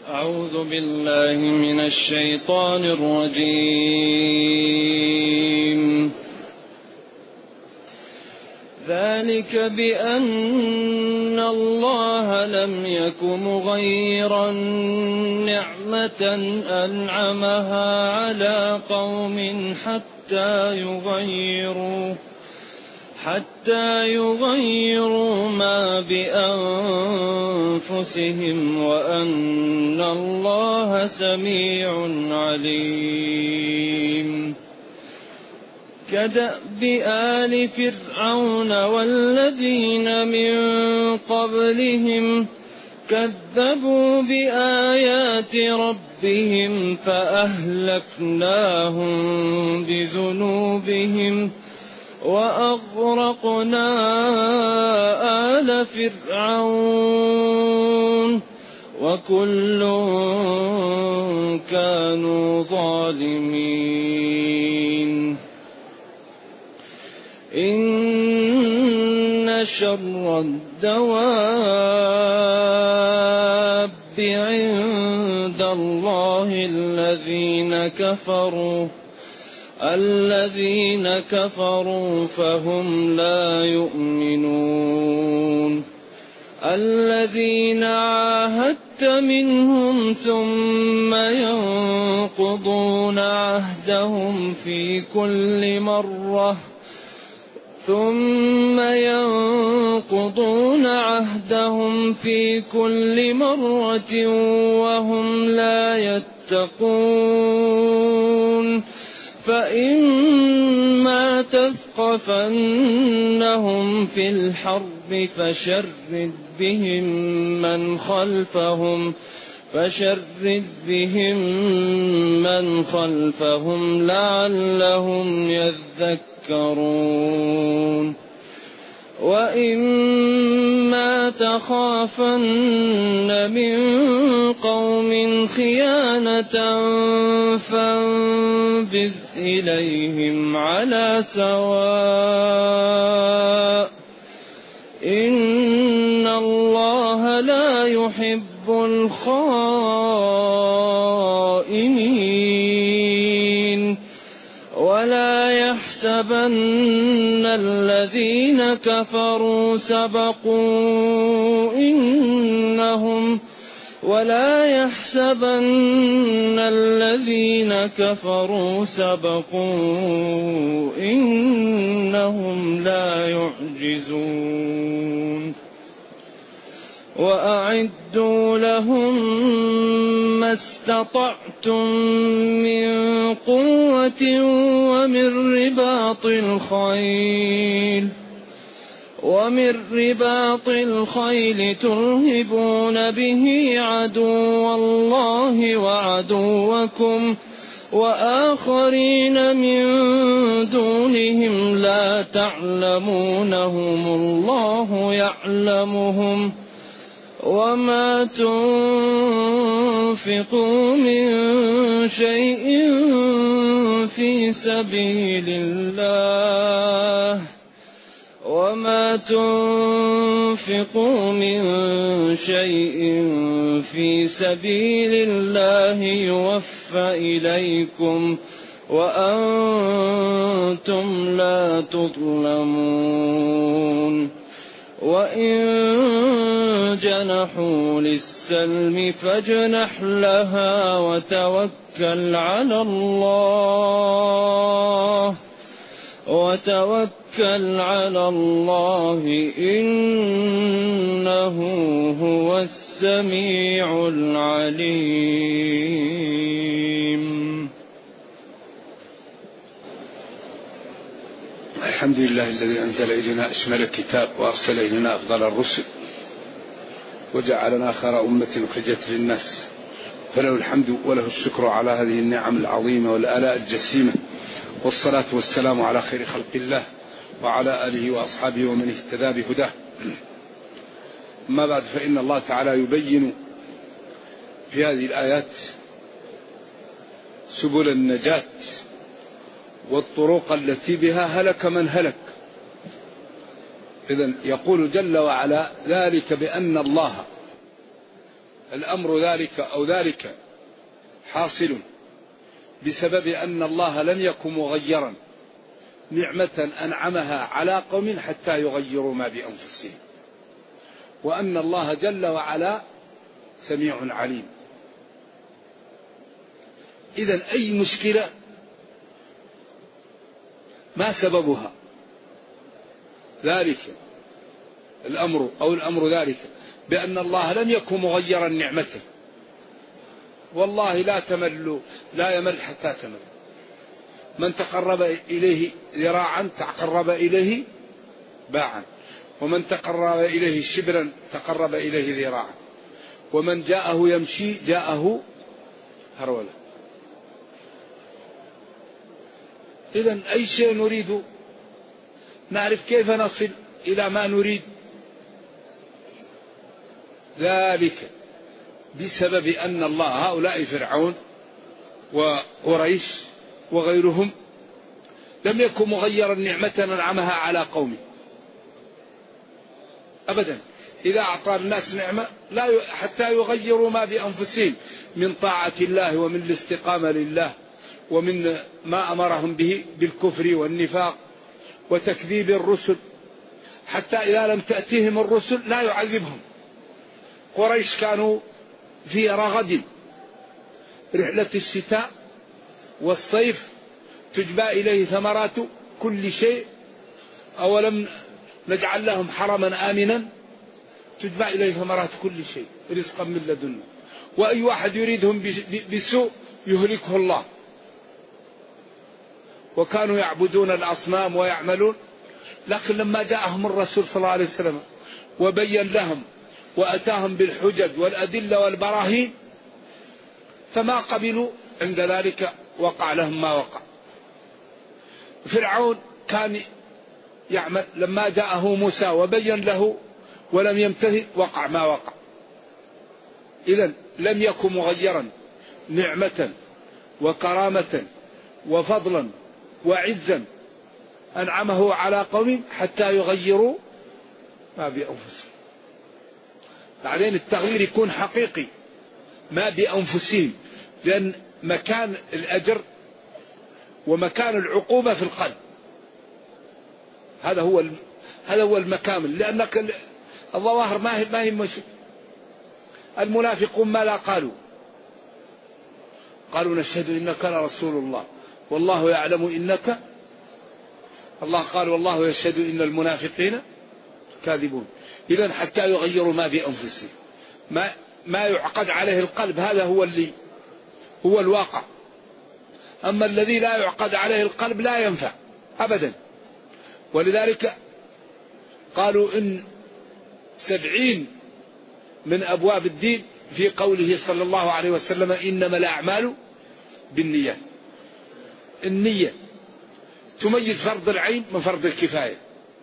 أعوذ بالله من الشيطان الرجيم. ذلك بأن الله لم يك مغيرا نعمة أنعمها على قوم حتى يغيروا ما بأنفسهم وأن الله سميع عليم. كدأب آل فرعون والذين من قبلهم كذبوا بآيات ربهم فأهلكناهم بذنوبهم وأغرقنا آل فرعون وكل كانوا ظالمين. إن شر الدواب عند الله الذين كفروا فهم لا يؤمنون. الذين عاهدت منهم ثم ينقضون عهدهم في كل مرة وهم لا يتقون. فإما تثقفنهم في الحرب فشرد بهم من خلفهم لعلهم يذكرون. وإما تخافن من قوم خيانة فانبذ إليهم على سواء إن الله لا يحب الخائنين. ولا يحسبن الذين كفروا سبقوا إنهم لا يعجزون. وأعدوا لهم ما استطعتم من قوة ومن رباط الخيل ترهبون به عدو الله وعدوكم وآخرين من دونهم لا تعلمونهم الله يعلمهم. وما تنفقوا من شيء في سبيل الله يوفى إليكم وأنتم لا تظلمون. وإن جنحوا للسلم فاجنح لها وتوكل على الله إنه هو السميع العليم. الحمد لله الذي أنزل إلينا أشمل الكتاب وأرسل إلينا أفضل الرسل وجعلنا خير أمة أخرجت للناس، فله الحمد وله الشكر على هذه النعم العظيمة والآلاء الجسيمة، والصلاة والسلام على خير خلق الله وعلى آله وأصحابه ومن اهتدى بهداه. أما بعد، فإن الله تعالى يبين في هذه الآيات سبل النجاة والطرق التي بها هلك من هلك. إذن يقول جل وعلا: ذلك بأن الله الأمر ذلك حاصل بسبب أن الله لم يكن مغيرا نعمة أنعمها على قوم حتى يغيروا ما بأنفسهم، وأن الله جل وعلا سميع عليم. إذن أي مشكلة ما سببها؟ ذلك الأمر ذلك بأن الله لم يكن مغيرا نعمته، والله لا يمل حتى تمل. من تقرب إليه ذراعا تقرب إليه باعا، ومن تقرب إليه شبرا تقرب إليه ذراعا، ومن جاءه يمشي جاءه هرولا. إذن أي شيء نريد نعرف كيف نصل إلى ما نريد، ذلك بسبب أن الله هؤلاء فرعون وقريش وغيرهم لم يكن مغيرا نعمة أنعمها على قومه أبدا. إذا أعطى الناس نعمة حتى يغيروا ما بأنفسهم من طاعة الله ومن الاستقامة لله ومن ما أمرهم به بالكفر والنفاق وتكذيب الرسل، حتى إذا لم تأتيهم الرسل لا يعذبهم. قريش كانوا في رغد، رحلة الشتاء والصيف تجبى إليه ثمرات كل شيء، أولم نجعل لهم حرما آمنا تجبى إليه ثمرات كل شيء رزقا من لدنا، وأي واحد يريدهم بسوء يهلكه الله. وكانوا يعبدون الأصنام ويعملون، لكن لما جاءهم الرسول صلى الله عليه وسلم وبين لهم وأتاهم بالحجج والأدلة والبراهين فما قبلوا، عند ذلك وقع لهم ما وقع. فرعون كان يعمل، لما جاءه موسى وبين له ولم يمتثل وقع ما وقع. إذن لم يكن مغيرا نعمة وكرامة وفضلا وعزا أنعمه على قوم حتى يغيروا ما بأنفسهم. بعدين التغيير يكون حقيقي ما بأنفسهم، لأن مكان الأجر ومكان العقوبة في القلب، هذا هو المكامل. لأنك الظواهر ما هي مشي. المنافقون ماذا قالوا نشهد إنك لرسول الله والله يعلم إنك، الله قال والله يشهد إن المنافقين كاذبون. إذن حتى يغيروا ما بأنفسهم، ما يعقد عليه القلب هذا هو الواقع. أما الذي لا يعقد عليه القلب لا ينفع أبدا. ولذلك قالوا إن 70 من أبواب الدين في قوله صلى الله عليه وسلم إنما الأعمال بالنية. النية تميز فرض العين من فرض الكفاية،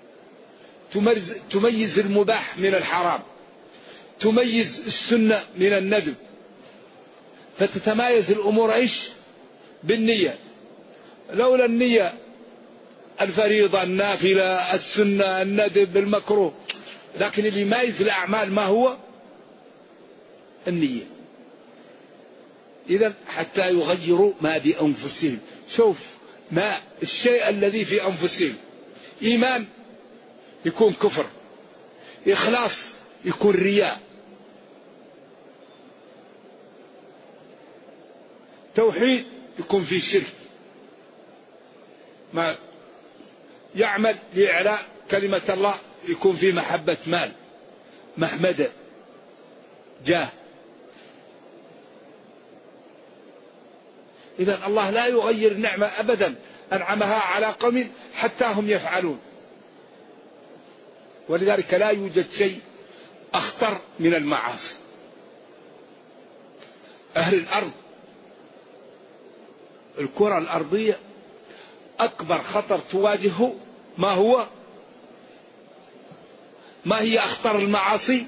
تميز المباح من الحرام، تميز السنة من الندب، فتتمايز الأمور إيش؟ بالنية. لولا النية الفريضة النافلة السنة الندب المكروه، لكن اللي يميز الأعمال ما هو؟ النية. إذن حتى يغيروا ما بأنفسهم. شوف ما الشيء الذي في أنفسهم، إيمان يكون كفر، إخلاص يكون رياء، توحيد يكون في شرك، ما يعمل لإعلاء كلمة الله يكون في محبة مال، محمدة، جاه. إذن الله لا يغير نعمة أبدا أنعمها على قوم حتى هم يفعلون. ولذلك لا يوجد شيء أخطر من المعاصي. أهل الأرض، الكرة الأرضية، أكبر خطر تواجهه ما هو؟ ما هي أخطر المعاصي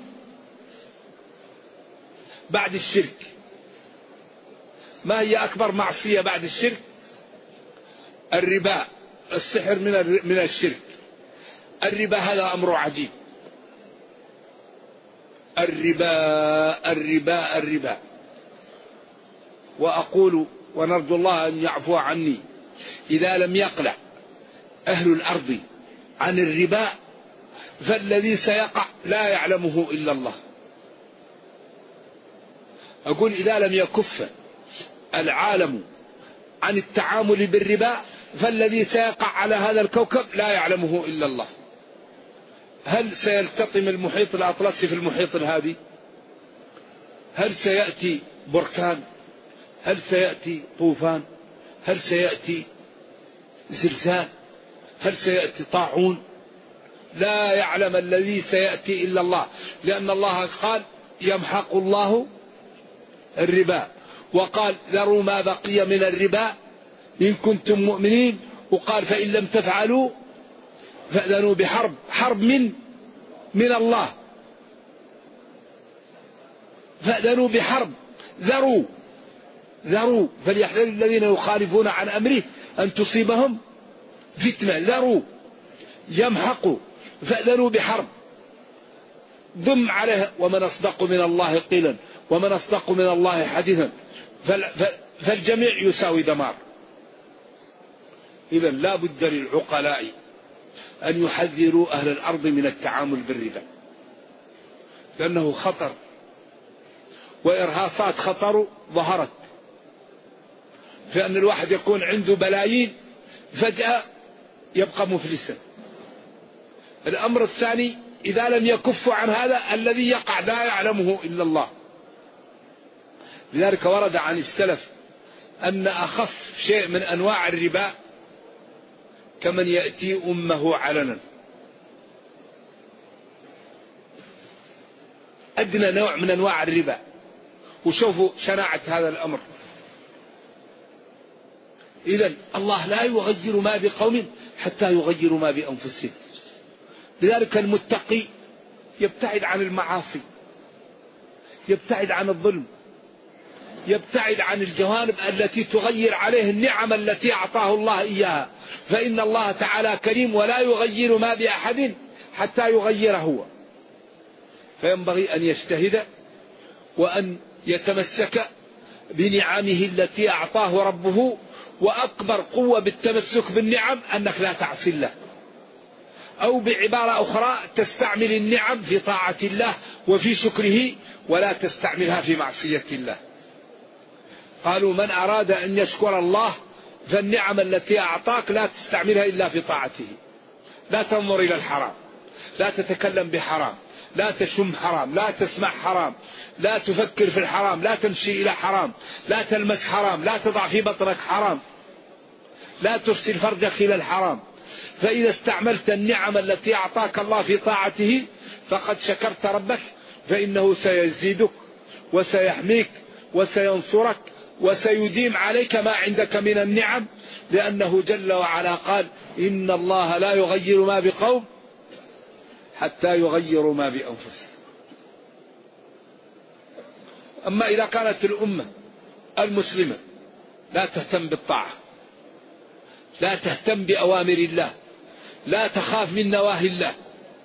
بعد الشرك؟ ما هي أكبر معصية بعد الشرك؟ الربا، السحر من الشرك. الربا هذا أمر عجيب. الربا الربا الربا. وأقول ونرجو الله أن يعفو عني، إذا لم يقلع أهل الأرض عن الربا فالذي سيقع لا يعلمه إلا الله. أقول إذا لم يكف العالم عن التعامل بالربا فالذي سيقع على هذا الكوكب لا يعلمه إلا الله. هل سيلتطم المحيط الأطلسي في المحيط الهادي؟ هل سيأتي بركان؟ هل سيأتي طوفان؟ هل سيأتي زلزال؟ هل سيأتي طاعون؟ لا يعلم الذي سيأتي إلا الله، لأن الله قال يمحق الله الربا، وقال ذروا ما بقي من الربا إن كنتم مؤمنين، وقال فإن لم تفعلوا فأذنوا بحرب. حرب من الله. فأذنوا بحرب. ذروا فليحذر الذين يخالفون عن أمره أن تصيبهم فتنة. ذروا يمحقوا فأذنوا بحرب. ضم عليه ومن أصدق من الله قيلا ومن أصدق من الله حديثا. فالجميع يساوي دمار. إذن لا بد للعقلاء أن يحذروا أهل الأرض من التعامل بالربا، لأنه خطر، وإرهاصات خطر ظهرت في أن الواحد يكون عنده بلايين فجأة يبقى مفلسا. الأمر الثاني إذا لم يكفوا عن هذا الذي يقع لا يعلمه إلا الله. لذلك ورد عن السلف أن أخف شيء من أنواع الربا كمن يأتي أمه علنا. أدنى نوع من أنواع الربا. وشوفوا شناعة هذا الأمر. إذن الله لا يغير ما بقوم حتى يغيروا ما بأنفسهم. لذلك المتقي يبتعد عن المعاصي، يبتعد عن الظلم، يبتعد عن الجوانب التي تغير عليه النعم التي أعطاه الله إياها، فإن الله تعالى كريم ولا يغير ما بأحد حتى يغيره هو. فينبغي أن يجتهد وأن يتمسك بنعمه التي أعطاه ربه. وأكبر قوة بالتمسك بالنعم أنك لا تعصي الله، أو بعبارة أخرى تستعمل النعم في طاعة الله وفي شكره ولا تستعملها في معصية الله. قالوا من أراد أن يشكر الله فالنعم التي أعطاك لا تستعملها إلا في طاعته. لا تنظر إلى الحرام، لا تتكلم بحرام، لا تشم حرام، لا تسمع حرام، لا تفكر في الحرام، لا تمشي إلى حرام، لا تلمس حرام، لا تضع في بطنك حرام، لا ترسل فرجك إلى الحرام. فإذا استعملت النعم التي أعطاك الله في طاعته فقد شكرت ربك، فإنه سيزيدك وسيحميك وسينصرك وسيديم عليك ما عندك من النعم، لأنه جل وعلا قال إن الله لا يغير ما بقوم حتى يغيروا ما بأنفسهم. أما إذا كانت الأمة المسلمة لا تهتم بالطاعة، لا تهتم بأوامر الله، لا تخاف من نواهي الله،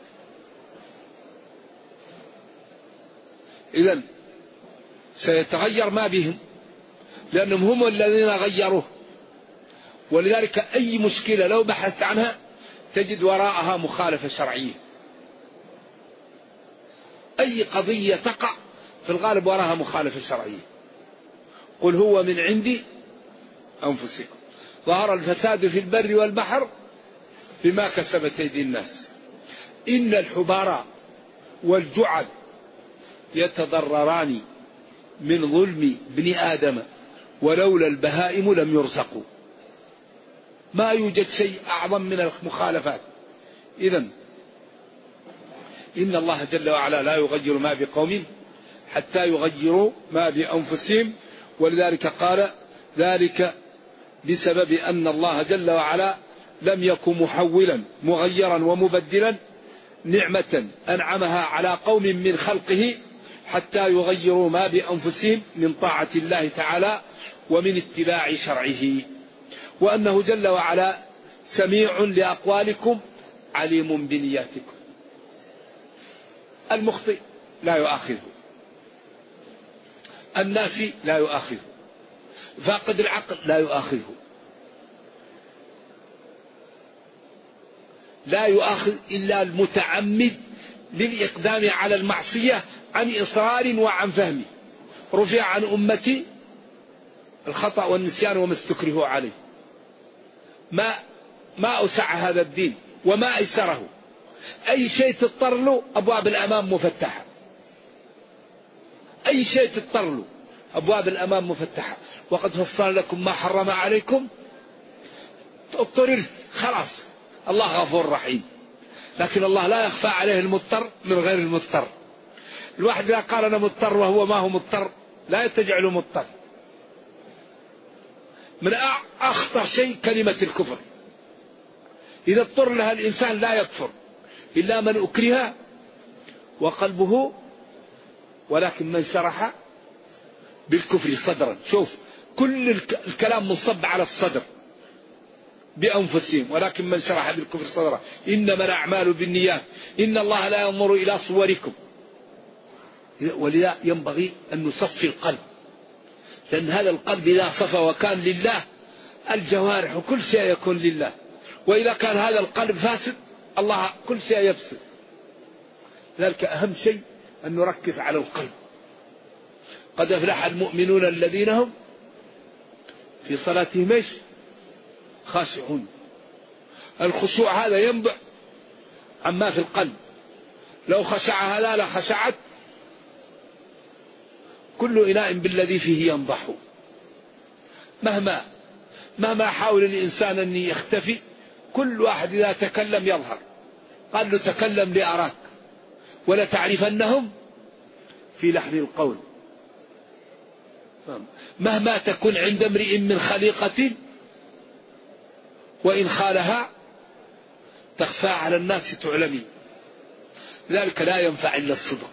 إذن سيتغير ما بهم، لأنهم هم الذين غيروه. ولذلك أي مشكلة لو بحثت عنها تجد وراءها مخالفة شرعية. أي قضية تقع في الغالب وراءها مخالفة شرعية. قل هو من عندي أنفسكم ظهر الفساد في البر والبحر بما كسبت أيدي الناس إن الحبارى والجعل يتضرران من ظلم ابن آدم ولولا البهائم لم يرزقوا. ما يوجد شيء أعظم من المخالفات. إذن إن الله جل وعلا لا يغير ما بقوم حتى يغيروا ما بأنفسهم. ولذلك قال ذلك بسبب أن الله جل وعلا لم يكن محولا مغيرا ومبدلا نعمة أنعمها على قوم من خلقه حتى يغيروا ما بأنفسهم من طاعة الله تعالى ومن اتباع شرعه. وأنه جل وعلا سميع لأقوالكم عليم بنياتكم. المخطئ لا يؤاخذه، الناسي لا يؤاخذه، فاقد العقل لا يؤاخذه، لا يؤاخذ إلا المتعمد للإقدام على المعصية عن إصرار وعن فهم. رفع عن أمتي الخطأ والنسيان وما استكرهوا عليه. ما أوسع هذا الدين وما أيسره. أي شيء تضطر له أبواب الأمام مفتحة، أي شيء تضطر له أبواب الأمام مفتحة. وقد فصل لكم ما حرم عليكم، اضطررت خلاص، الله غفور رحيم. لكن الله لا يخفى عليه المضطر من غير المضطر. الواحد إذا قال أنا مضطر وهو ما هو مضطر لا يتجعله مضطر. من أخطر شيء كلمة الكفر، إذا اضطر لها الإنسان لا يكفر إلا من أكره وقلبه، ولكن من شرح بالكفر صدرا. شوف كل الكلام منصب على الصدر بأنفسهم، ولكن من شرح بالكفر صدرا. إنما الأعمال بالنيات، إن الله لا ينظر إلى صوركم. ولذا ينبغي أن نصفي القلب، لأن هذا القلب إذا صفى وكان لله الجوارح وكل شيء يكون لله. وإذا كان هذا القلب فاسد الله كل شيء يفسد. ذلك أهم شيء أن نركز على القلب. قد أفلح المؤمنون الذين هم في صلاتهم ايش؟ خاشعون. الخشوع هذا ينبع عما في القلب. لو خشع هذا لخشعت كل إناء بالذي فيه ينضح. مهما حاول الإنسان أن يختفي، كل واحد إذا تكلم يظهر. قال له تكلم لأراك ولا تعرفنهم في لحن القول. مهما تكن عند امرئ من خليقة وإن خالها تخفى على الناس تعلمي. ذلك لا ينفع إلا الصدق.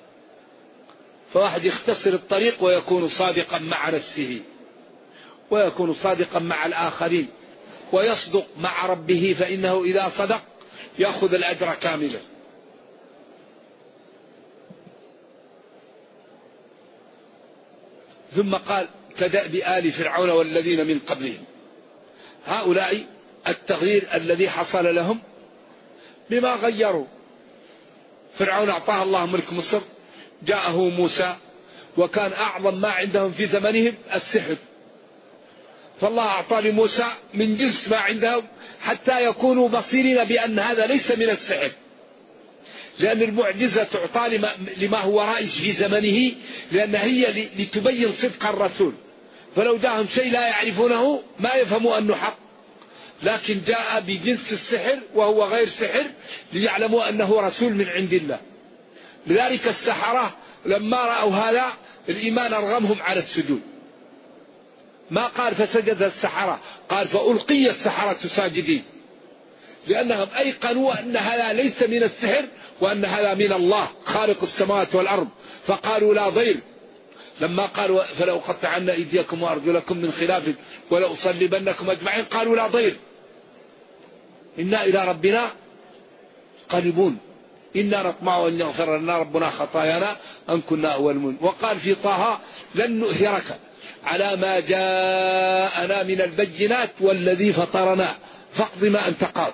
فواحد يختصر الطريق ويكون صادقا مع نفسه ويكون صادقا مع الآخرين ويصدق مع ربه، فإنه إذا صدق يأخذ الأجر كاملا. ثم قال كدأب آل فرعون والذين من قبلهم. هؤلاء التغيير الذي حصل لهم بما غيروا. فرعون أعطاه الله ملك مصر، جاءه موسى وكان أعظم ما عندهم في زمنهم السحر، فالله أعطى لموسى من جنس ما عندهم حتى يكونوا بصيرين بأن هذا ليس من السحر، لأن المعجزة تعطى لما هو رائج في زمنه، لأن هي لتبين صدق الرسول. فلو جاءهم شيء لا يعرفونه ما يفهموا أنه حق، لكن جاء بجنس السحر وهو غير سحر ليعلموا أنه رسول من عند الله. لذلك السحرة لما رأوا هذا الإيمان أرغمهم على السجود. ما قال فسجد السحرة، قال فألقي السحرة ساجدين، لأنهم أيقنوا أن هذا ليس من السحر وأن هذا من الله خالق السماوات والأرض. فقالوا لا ضير. لما قالوا فلو قطعنا أيديكم وأرجلكم من خلاف ولأصلبنكم أجمعين، قالوا لا ضير إنا إلى ربنا قريبون إنا نطمع أن يغفر لنا ربنا خطايانا أن كنا أول المؤمنين. وقال في طه لن نؤثرك على ما جاءنا من البينات والذي فطرنا فاقض ما أنت قاض.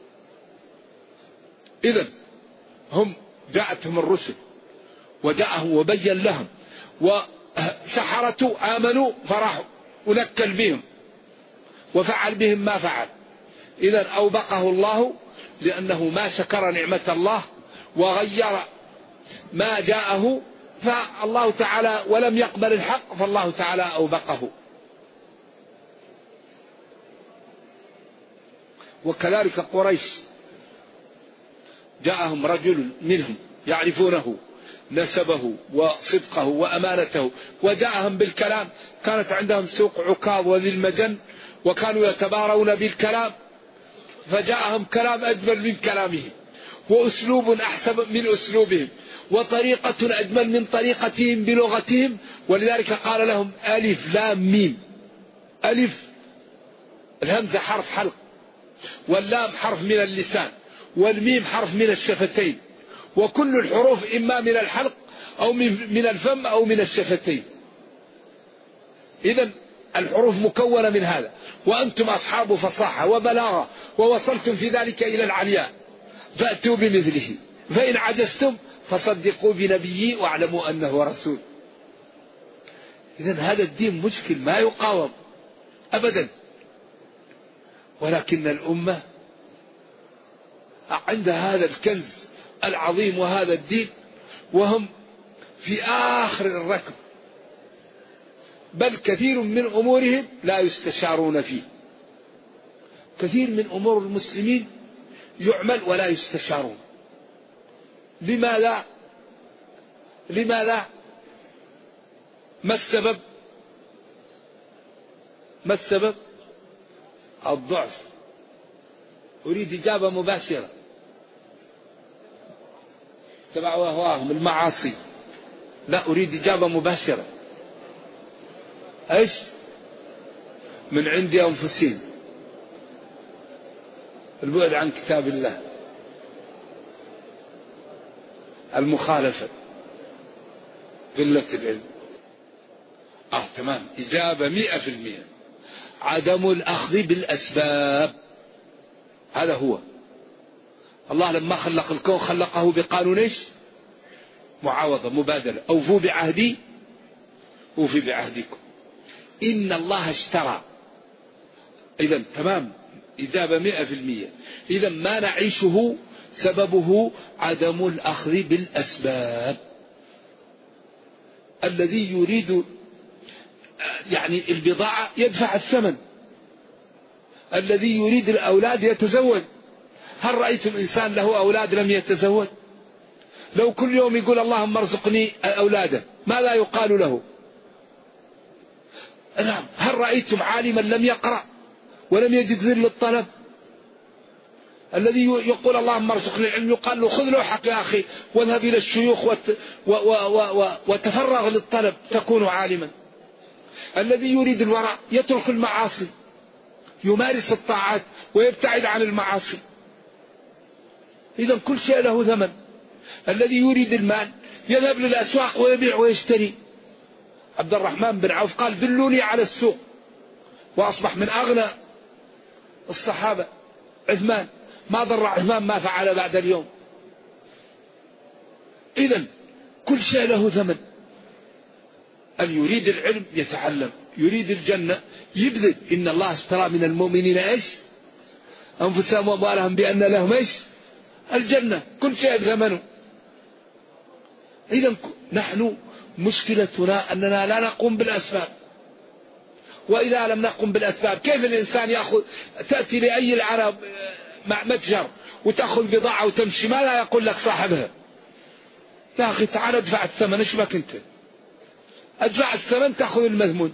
إذن هم جاءتهم الرسل وجاءهم وبين لهم، وسحرة آمنوا فرحوا ونكل بهم وفعل بهم ما فعل. إذن أوبقه الله لأنه ما شكر نعمة الله وغير ما جاءه، فالله تعالى ولم يقبل الحق فالله تعالى أوبقه. وكذلك قريش جاءهم رجل منهم يعرفونه نسبه وصدقه وأمانته، وجاءهم بالكلام. كانت عندهم سوق عكاظ وذي المجن وكانوا يتبارون بالكلام، فجاءهم كلام أجمل من كلامهم وأسلوب أحسن من أسلوبهم وطريقة أجمل من طريقتهم بلغتهم. ولذلك قال لهم ألف لام ميم. ألف الهمزة حرف حلق، واللام حرف من اللسان، والميم حرف من الشفتين، وكل الحروف إما من الحلق أو من الفم أو من الشفتين. إذن الحروف مكونة من هذا، وأنتم أصحاب فصاحة وبلاغة ووصلتم في ذلك إلى العلياء، فأتوا بمثله، فإن عجزتم فصدقوا بنبيي واعلموا أنه رسول. إذن هذا الدين مشكل ما يقاوم أبدا، ولكن الأمة عندها هذا الكنز العظيم وهذا الدين، وهم في آخر الركب، بل كثير من أمورهم لا يستشارون فيه. كثير من أمور المسلمين يعمل ولا يستشارون. لماذا؟ ما السبب؟ الضعف. أريد إجابة مباشرة. تبعوا أهواهم المعاصي. لا، أريد إجابة مباشرة. إيش؟ من عند أنفسهم، البعد عن كتاب الله، المخالفة، قلة العلم. تمام، إجابة 100%. عدم الأخذ بالأسباب. هذا هو. الله لما خلق الكون خلقه بقانون إيش؟ معاوضة، مبادلة. أوفوا بعهدي أوفي بعهدكم. إن الله اشترى. إذن تمام، إجابة 100%. إذن ما نعيشه سببه عدم الأخذ بالأسباب. الذي يريد يعني البضاعة يدفع الثمن، الذي يريد الأولاد يتزوج. هل رأيتم إنسان له أولاد لم يتزوج؟ لو كل يوم يقول اللهم ارزقني أولادا ماذا يقال له؟ نعم. هل رأيتم عالما لم يقرأ ولم يجد ذل الطلب؟ الذي يقول اللهم ارزقني العلم يقال له خذ لوحك يا أخي واذهب إلى الشيوخ وتفرغ للطلب تكون عالما. الذي يريد الورع يترك المعاصي، يمارس الطاعات ويبتعد عن المعاصي. إذا كل شيء له ثمن. الذي يريد المال يذهب للأسواق ويبيع ويشتري. عبد الرحمن بن عوف قال دلوني على السوق، وأصبح من أغنى الصحابة. عثمان، ما ضر عثمان ما فعل بعد اليوم. إذن كل شيء له ثمن. اللي يريد العلم يتعلم، يريد الجنة يبذل. إن الله اشترى من المؤمنين إيش؟ أنفسهم وأموالهم بأن لهم إيش؟ الجنة. كل شيء ثمنه. إذن نحن مشكلتنا أننا لا نقوم بالأسباب. وإذا لم نقوم بالأسباب كيف الإنسان يأخذ؟ تأتي لأي العرب مع متجر وتأخذ بضاعة وتمشي، ما لا يقول لك صاحبها يا أخي تعال ادفع الثمن، ايش بك أنت؟ ادفع الثمن تأخذ المذمون.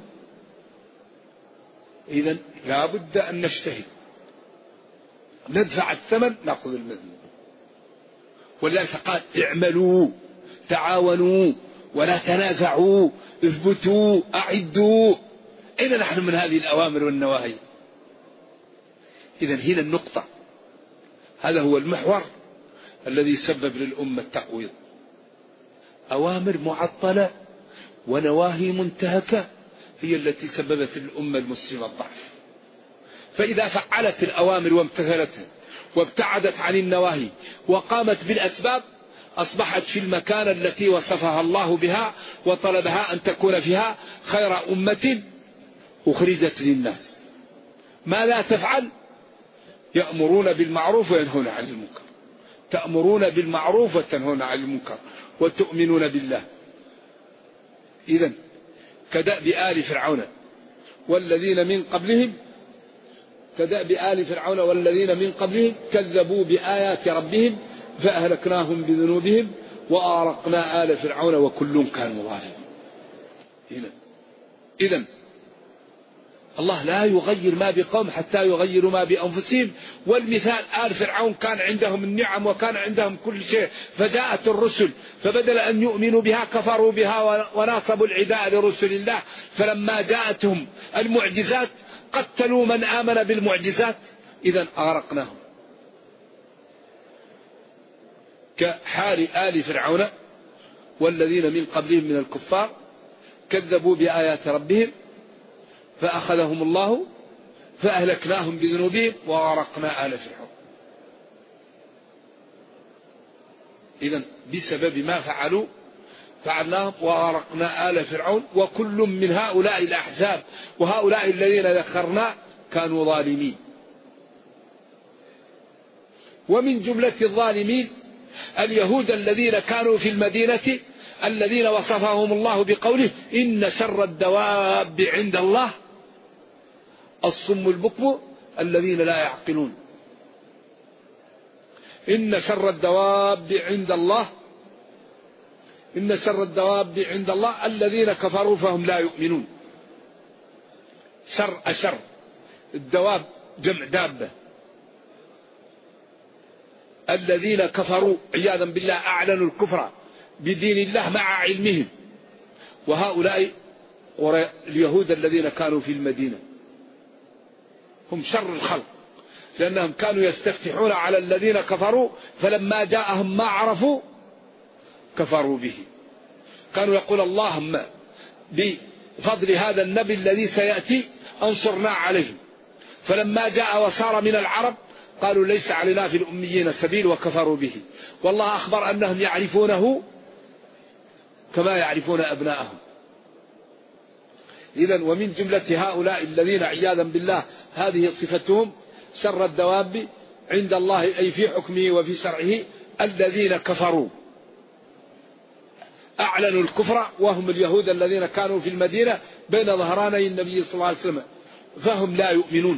إذن لا بد أن نجتهد، ندفع الثمن نأخذ المذمون. ولذلك قال اعملوا تعاونوا ولا تنازعوا اثبتوا أعدوا. أين نحن من هذه الأوامر والنواهي؟ إذن هنا النقطة. هذا هو المحور الذي سبب للأمة التقويض. أوامر معطلة ونواهي منتهكة هي التي سببت للأمة المسلمة الضعف. فإذا فعلت الأوامر وامتثلتها وابتعدت عن النواهي وقامت بالأسباب أصبحت في المكان التي وصفها الله بها وطلبها أن تكون فيها خير أمة أخرجت للناس. ما لا تفعل؟ يأمرون بالمعروف وينهون عن المنكر. تأمرون بالمعروف وتنهون عن المنكر وتؤمنون بالله. إذن كدأب آل فرعون والذين من قبلهم، كدأب آل فرعون والذين من قبلهم كذبوا بآيات ربهم فأهلكناهم بذنوبهم وأغرقنا آل فرعون وكل كانوا ظالمين. إذن الله لا يغير ما بقوم حتى يغيروا ما بأنفسهم. والمثال آل فرعون كان عندهم النعم وكان عندهم كل شيء، فجاءت الرسل فبدل أن يؤمنوا بها كفروا بها وناصبوا العداء لرسل الله. فلما جاءتهم المعجزات قتلوا من آمن بالمعجزات. إذن أغرقناهم. كحال آل فرعون والذين من قبلهم من الكفار كذبوا بآيات ربهم فأخذهم الله فأهلكناهم بذنوبهم وغرقنا آل فرعون. إذن بسبب ما فعلوا فعلناهم وغرقنا آل فرعون، وكل من هؤلاء الأحزاب وهؤلاء الذين ذكرنا كانوا ظالمين. ومن جملة الظالمين اليهود الذين كانوا في المدينة الذين وصفهم الله بقوله إن شر الدواب عند الله الصم البكم الذين لا يعقلون. إن شر الدواب عند الله، إن شر الدواب عند الله الذين كفروا فهم لا يؤمنون. أشر الدواب جمع دابة. الذين كفروا عياذا بالله أعلنوا الكفر بدين الله مع علمهم، وهؤلاء اليهود الذين كانوا في المدينة هم شر الخلق، لأنهم كانوا يستفتحون على الذين كفروا فلما جاءهم ما عرفوا كفروا به. كانوا يقول اللهم بفضل هذا النبي الذي سيأتي أنصرنا عليه، فلما جاء وصار من العرب قالوا ليس علينا في الأميين سبيل وكفروا به. والله أخبر أنهم يعرفونه كما يعرفون أبناءهم. إذن ومن جملة هؤلاء الذين عياذا بالله هذه صفتهم شر الدواب عند الله أي في حكمه وفي شرعه الذين كفروا أعلنوا الكفر، وهم اليهود الذين كانوا في المدينة بين ظهراني النبي صلى الله عليه وسلم فهم لا يؤمنون.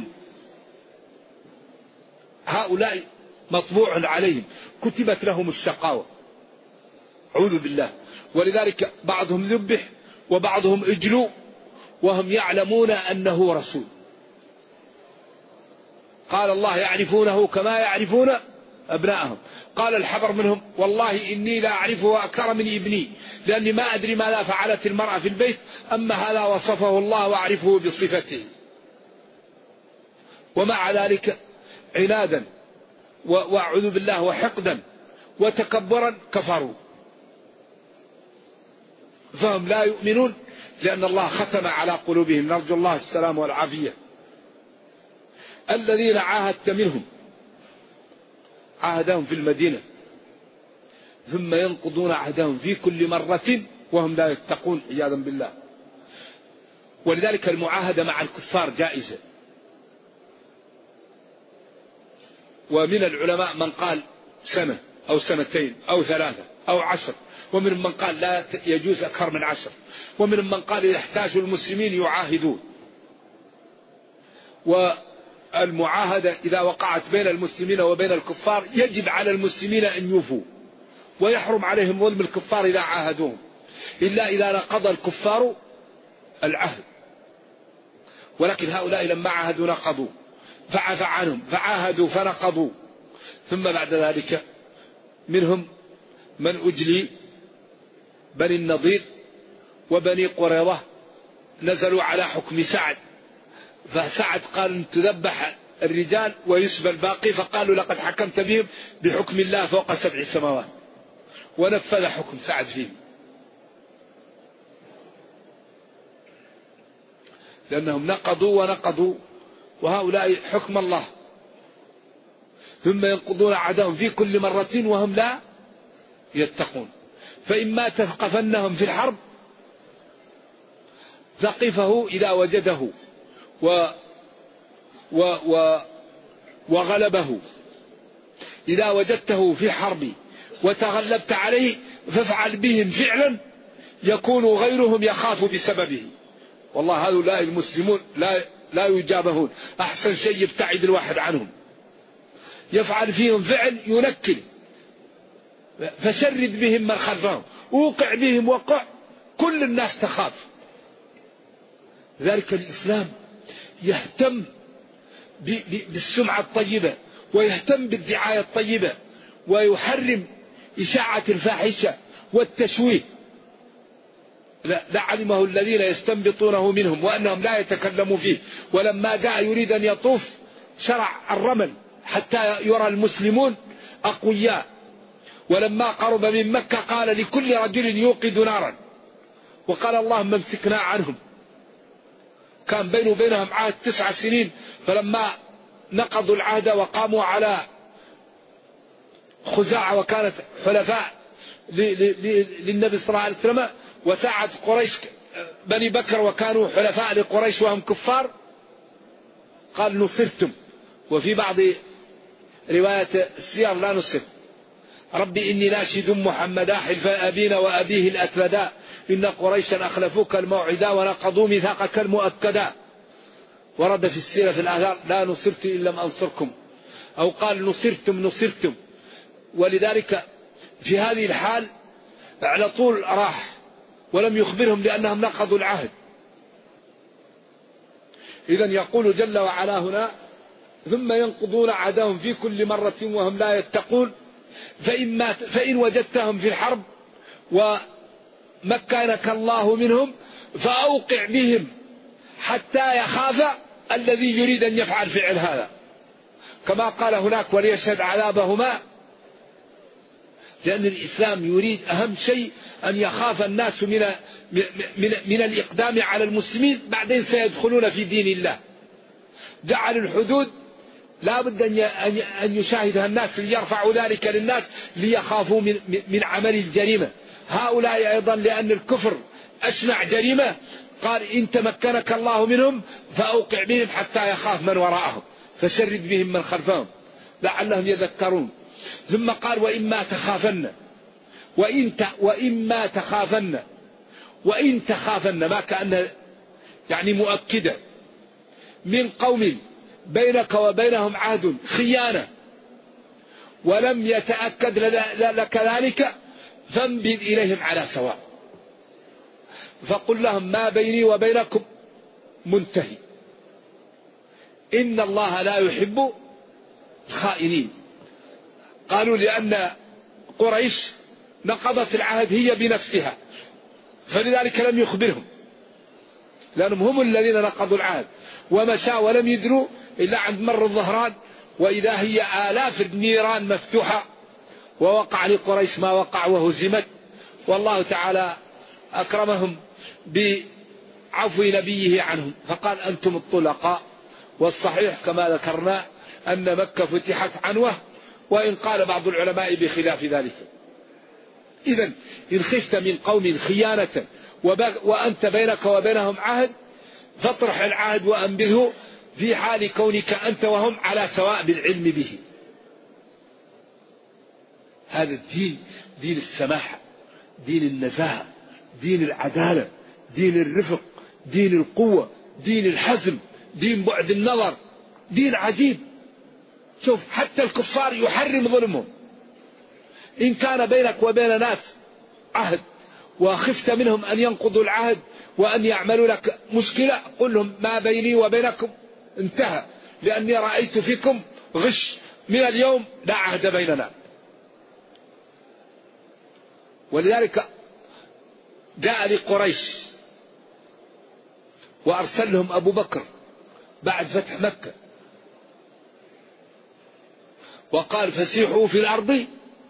هؤلاء مطبوع عليهم كتبت لهم الشقاوة أعوذ بالله. ولذلك بعضهم ذبح وبعضهم اجلوا وهم يعلمون أنه رسول. قال الله يعرفونه كما يعرفون أبناءهم. قال الحبر منهم والله إني لا أعرفه أكثر من ابني لأني ما أدري ماذا فعلت المرأة في البيت، أما هذا وصفه الله وأعرفه بصفته. ومع ذلك عنادا وأعوذ بالله وحقدا وتكبرا كفروا، فهم لا يؤمنون لأن الله ختم على قلوبهم، نرجو الله السلام والعافية. الذين عاهدت منهم عاهدهم في المدينة ثم ينقضون عهدهم في كل مرة وهم لا يتقون عياذا بالله. ولذلك المعاهدة مع الكفار جائزة. ومن العلماء من قال سنة أو سنتين أو 3 أو 10، ومن من قال لا يجوز أكثر من 10، ومن من قال يحتاج المسلمين يعاهدون. والمعاهدة إذا وقعت بين المسلمين وبين الكفار يجب على المسلمين أن يوفوا، ويحرم عليهم ظلم الكفار إذا عاهدوهم، إلا إذا نقض الكفار العهد. ولكن هؤلاء لما عاهدوا نقضوا، فعفى عنهم، فعاهدوا فنقضوا. ثم بعد ذلك منهم من أجلي بني النضير وبني قريظة نزلوا على حكم سعد، فسعد قال أن تذبح الرجال ويسبى الباقي، فقالوا لقد حكمت بهم بحكم الله فوق 7 سماوات، ونفذ حكم سعد فيهم لأنهم نقضوا ونقضوا، وهؤلاء حكم الله. ثم ينقضون عهدهم في كل مرة وهم لا يتقون. فإما تثقفنهم في الحرب ثقفه إذا وجده وغلبه، إذا وجدته في حرب وتغلبت عليه فافعل بهم فعلا يكون غيرهم يخاف بسببه. والله هؤلاء المسلمون لا يجابهون، أحسن شيء يبتعد الواحد عنهم. يفعل فيهم فعل ينكل، فشرد بهم من خلفهم، وقع بهم وقع، كل الناس تخاف. ذلك الإسلام يهتم بالسمعة الطيبة، ويهتم بالدعاية الطيبة، ويحرم إشاعة الفاحشة والتشويه. لا علمه الذين يستنبطونه منهم وأنهم لا يتكلموا فيه. ولما جاء يريد أن يطوف شرع الرمل حتى يرى المسلمون أقوياء، ولما قرب من مكة قال لكل رجل يوقد نارا، وقال اللهم امسكنا عنهم. كان بينه وبينهم عهد 9 سنين، فلما نقضوا العهد وقاموا على خزاعة وكانت حلفاء للنبي صلى الله عليه وسلم، وساعد قريش بني بكر وكانوا حلفاء لقريش وهم كفار، قال نصرتم. وفي بعض رواية السير لا نصر، ربي إني ناشد محمدا حلف أبينا وأبيه الأسودا إن قريشا أخلفوك الموعدا ونقضوا ميثاقك المؤكدا. ورد في السيرة في الآثار لا نصرت إن لم أنصركم، أو قال نصرتم. ولذلك في هذه الحال على طول راح ولم يخبرهم لأنهم نقضوا العهد. إذن يقول جل وعلا هنا ثم ينقضون عهدهم في كل مرة وهم لا يتقون فإن وجدتهم في الحرب ومكنك الله منهم فأوقع بهم حتى يخاف الذي يريد أن يفعل فعل هذا، كما قال هناك وليشهد عذابهما. لأن الإسلام يريد أهم شيء أن يخاف الناس من الإقدام على المسلمين، بعدين سيدخلون في دين الله. جعل الحدود لا بد أن يشاهدها الناس ليرفعوا ذلك للناس ليخافوا من عمل الجريمة. هؤلاء أيضا لأن الكفر أشنع جريمة، قال إن تمكنك الله منهم فأوقع بهم حتى يخاف من وراءهم فشرد بهم من خلفهم لعلهم يذكرون. ثم قال وإن تخافن ما كأن يعني مؤكدة من قوم بينك وبينهم عهد خيانة ولم يتأكد لك ذلك فانبذ إليهم على سواء، فقل لهم ما بيني وبينكم منتهي إن الله لا يحب الخائنين. قالوا لأن قريش نقضت العهد هي بنفسها فلذلك لم يخبرهم، لأنهم هم الذين نقضوا العهد ومشى ولم يدروا إلا عند مر الظهران، وإذا هي آلاف النيران مفتوحة ووقع لقريش ما وقع وهزمت. والله تعالى أكرمهم بعفو نبيه عنهم فقال أنتم الطلقاء. والصحيح كما ذكرنا أن مكة فتحت عنوة، وإن قال بعض العلماء بخلاف ذلك. إذن إن خفت من قوم خيانة وأنت بينك وبينهم عهد فاطرح العهد وأنبذه في حال كونك أنت وهم على سواء بالعلم به. هذا الدين دين السماحة، دين النزاهة، دين العدالة، دين الرفق، دين القوة، دين الحزم، دين بعد النظر، دين عجيب. شوف حتى الكفار يحرم ظلمهم. إن كان بينك وبين ناس عهد وخفت منهم أن ينقضوا العهد وأن يعملوا لك مشكلة قل لهم ما بيني وبينكم انتهى، لأني رأيت فيكم غش، من اليوم لا عهد بيننا. ولذلك جاء لقريش وأرسل لهم أبو بكر بعد فتح مكة وقال فسيحوا في الأرض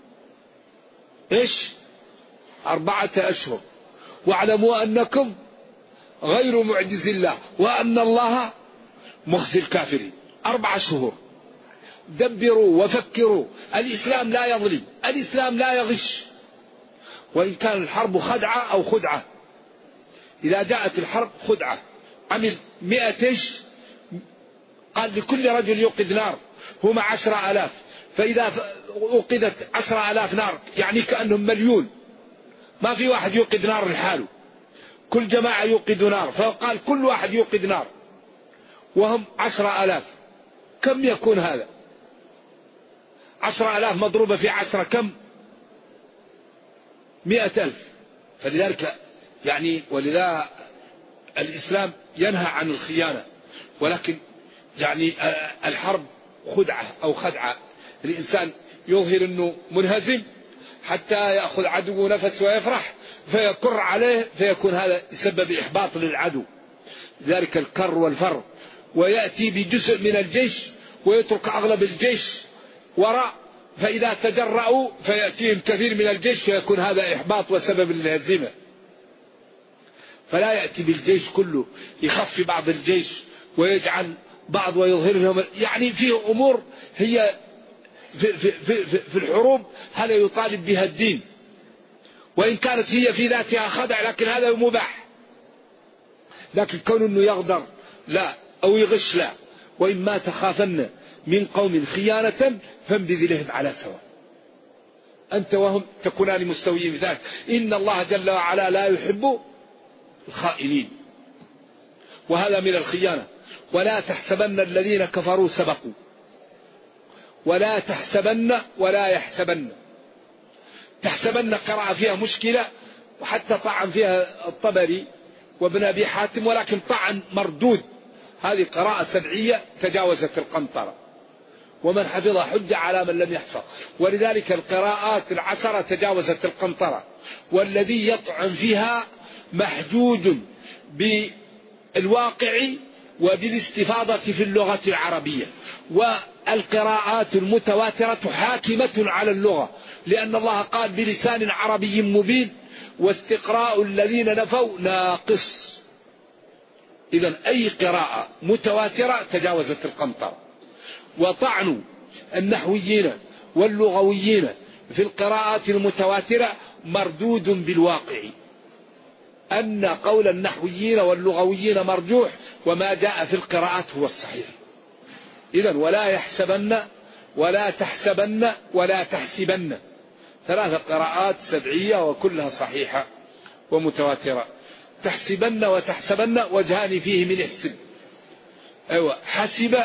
4 أشهر واعلموا أنكم غير معجز الله وأن الله مخزي الكافرين. 4 شهور دبروا وفكروا. الإسلام لا يظلم، الإسلام لا يغش، وإن كان الحرب خدعة أو خدعة. إذا جاءت الحرب خدعة عمل 100 قال لكل رجل يوقد نار هم 10,000، فإذا أوقدت 10,000 نار يعني كأنهم مليون، ما في واحد يوقد نار لحاله، كل جماعة يوقد نار، فقال كل واحد يوقد نار وهم 10,000. كم يكون هذا؟ 10,000 مضروبة في 10 كم؟ 100,000. فلذلك يعني ولذا الإسلام ينهى عن الخيانة، ولكن يعني الحرب خدعة أو خدعة. الإنسان يظهر أنه منهزم حتى يأخذ عدو نفس ويفرح فيكر عليه فيكون هذا يسبب إحباط للعدو، ذلك الكر والفر، ويأتي بجزء من الجيش ويترك أغلب الجيش وراء فإذا تجرأوا فيأتيهم كثير من الجيش فيكون هذا إحباط وسبب للهزيمة. فلا يأتي بالجيش كله، يخفي بعض الجيش ويجعل بعض ويظهر لهم، يعني فيه أمور هي في الحروب هذا يطالب بها الدين، وإن كانت هي في ذاتها خدع لكن هذا مباح. لكن كون أنه يغدر لا أو يغش لا، وإما تخافن من قوم خيانة فانبذ لهم على سواء، أنت وهم تكونان مستويين بذلك. إن الله جل وعلا لا يحب الخائنين، وهذا من الخيانة. ولا تحسبن الذين كفروا سبقوا، ولا تحسبن ولا يحسبن. تحسبن قراءة فيها مشكلة، وحتى طعن فيها الطبري وابن أبي حاتم، ولكن طعن مردود. هذه قراءة سبعية تجاوزت القنطرة، ومن حفظها حجة على من لم يحفظ. ولذلك القراءات العشرة تجاوزت القنطرة، والذي يطعن فيها محجوج بالواقع وبالاستفاضة في اللغة العربية. والقراءات المتواترة حاكمة على اللغة، لأن الله قال بلسان عربي مبين، واستقراء الذين نفوا ناقص. إذن أي قراءة متواترة تجاوزت القنطرة. وطعن النحويين واللغويين في القراءات المتواترة مردود بالواقع، أن قول النحويين واللغويين مرجوح، وما جاء في القراءات هو الصحيح. إذن ولا يحسبن ولا تحسبن ولا تحسبن، ثلاثة قراءات سبعية وكلها صحيحة ومتواترة. تحسبن وتحسبن وجهان فيه من يحسب. أيوة، حسب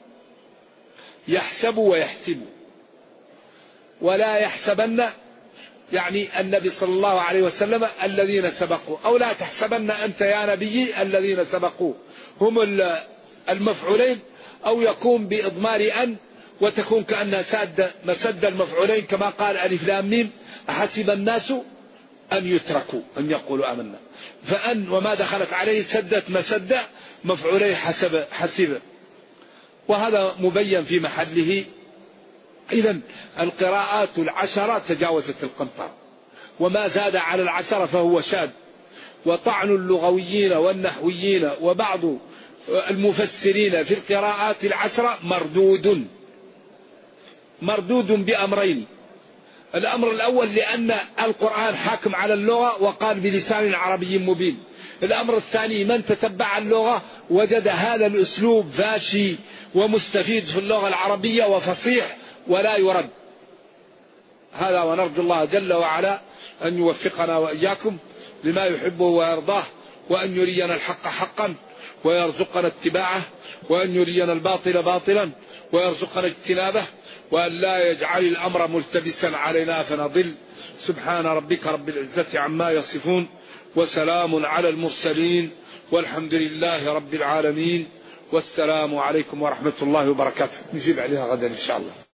يحسب ويحسب. ولا يحسبن يعني النبي صلى الله عليه وسلم الذين سبقوا، أو لا تحسبن أنت يا نبي الذين سبقوا، هم المفعولين، أو يكون بإضمار أن وتكون كأنها مسد المفعولين، كما قال ألف لام ميم أحسب الناس أن يتركوا أن يقولوا آمنا. فأن وما دخلت عليه سدت مسد مفعولي حسب، وهذا مبين في محله. إذن القراءات العشرة تجاوزت القنطرة، وما زاد على العشرة فهو شاذ. وطعن اللغويين والنحويين وبعض المفسرين في القراءات العشرة مردود بأمرين. الأمر الأول لأن القرآن حاكم على اللغة وقال بلسان عربي مبين. الأمر الثاني من تتبع اللغة وجد هذا الأسلوب فاشي ومستفيد في اللغة العربية وفصيح ولا يرد. هذا ونرجو الله جل وعلا أن يوفقنا وإياكم لما يحبه ويرضاه، وأن يرينا الحق حقا ويرزقنا اتباعه، وأن يرينا الباطل باطلا ويرزقنا اجتنابه، وأن لا يجعل الأمر ملتبسا علينا فنضل. سبحان ربك رب العزة عما يصفون، وسلام على المرسلين، والحمد لله رب العالمين، والسلام عليكم ورحمة الله وبركاته. نجيب عليها غدا إن شاء الله.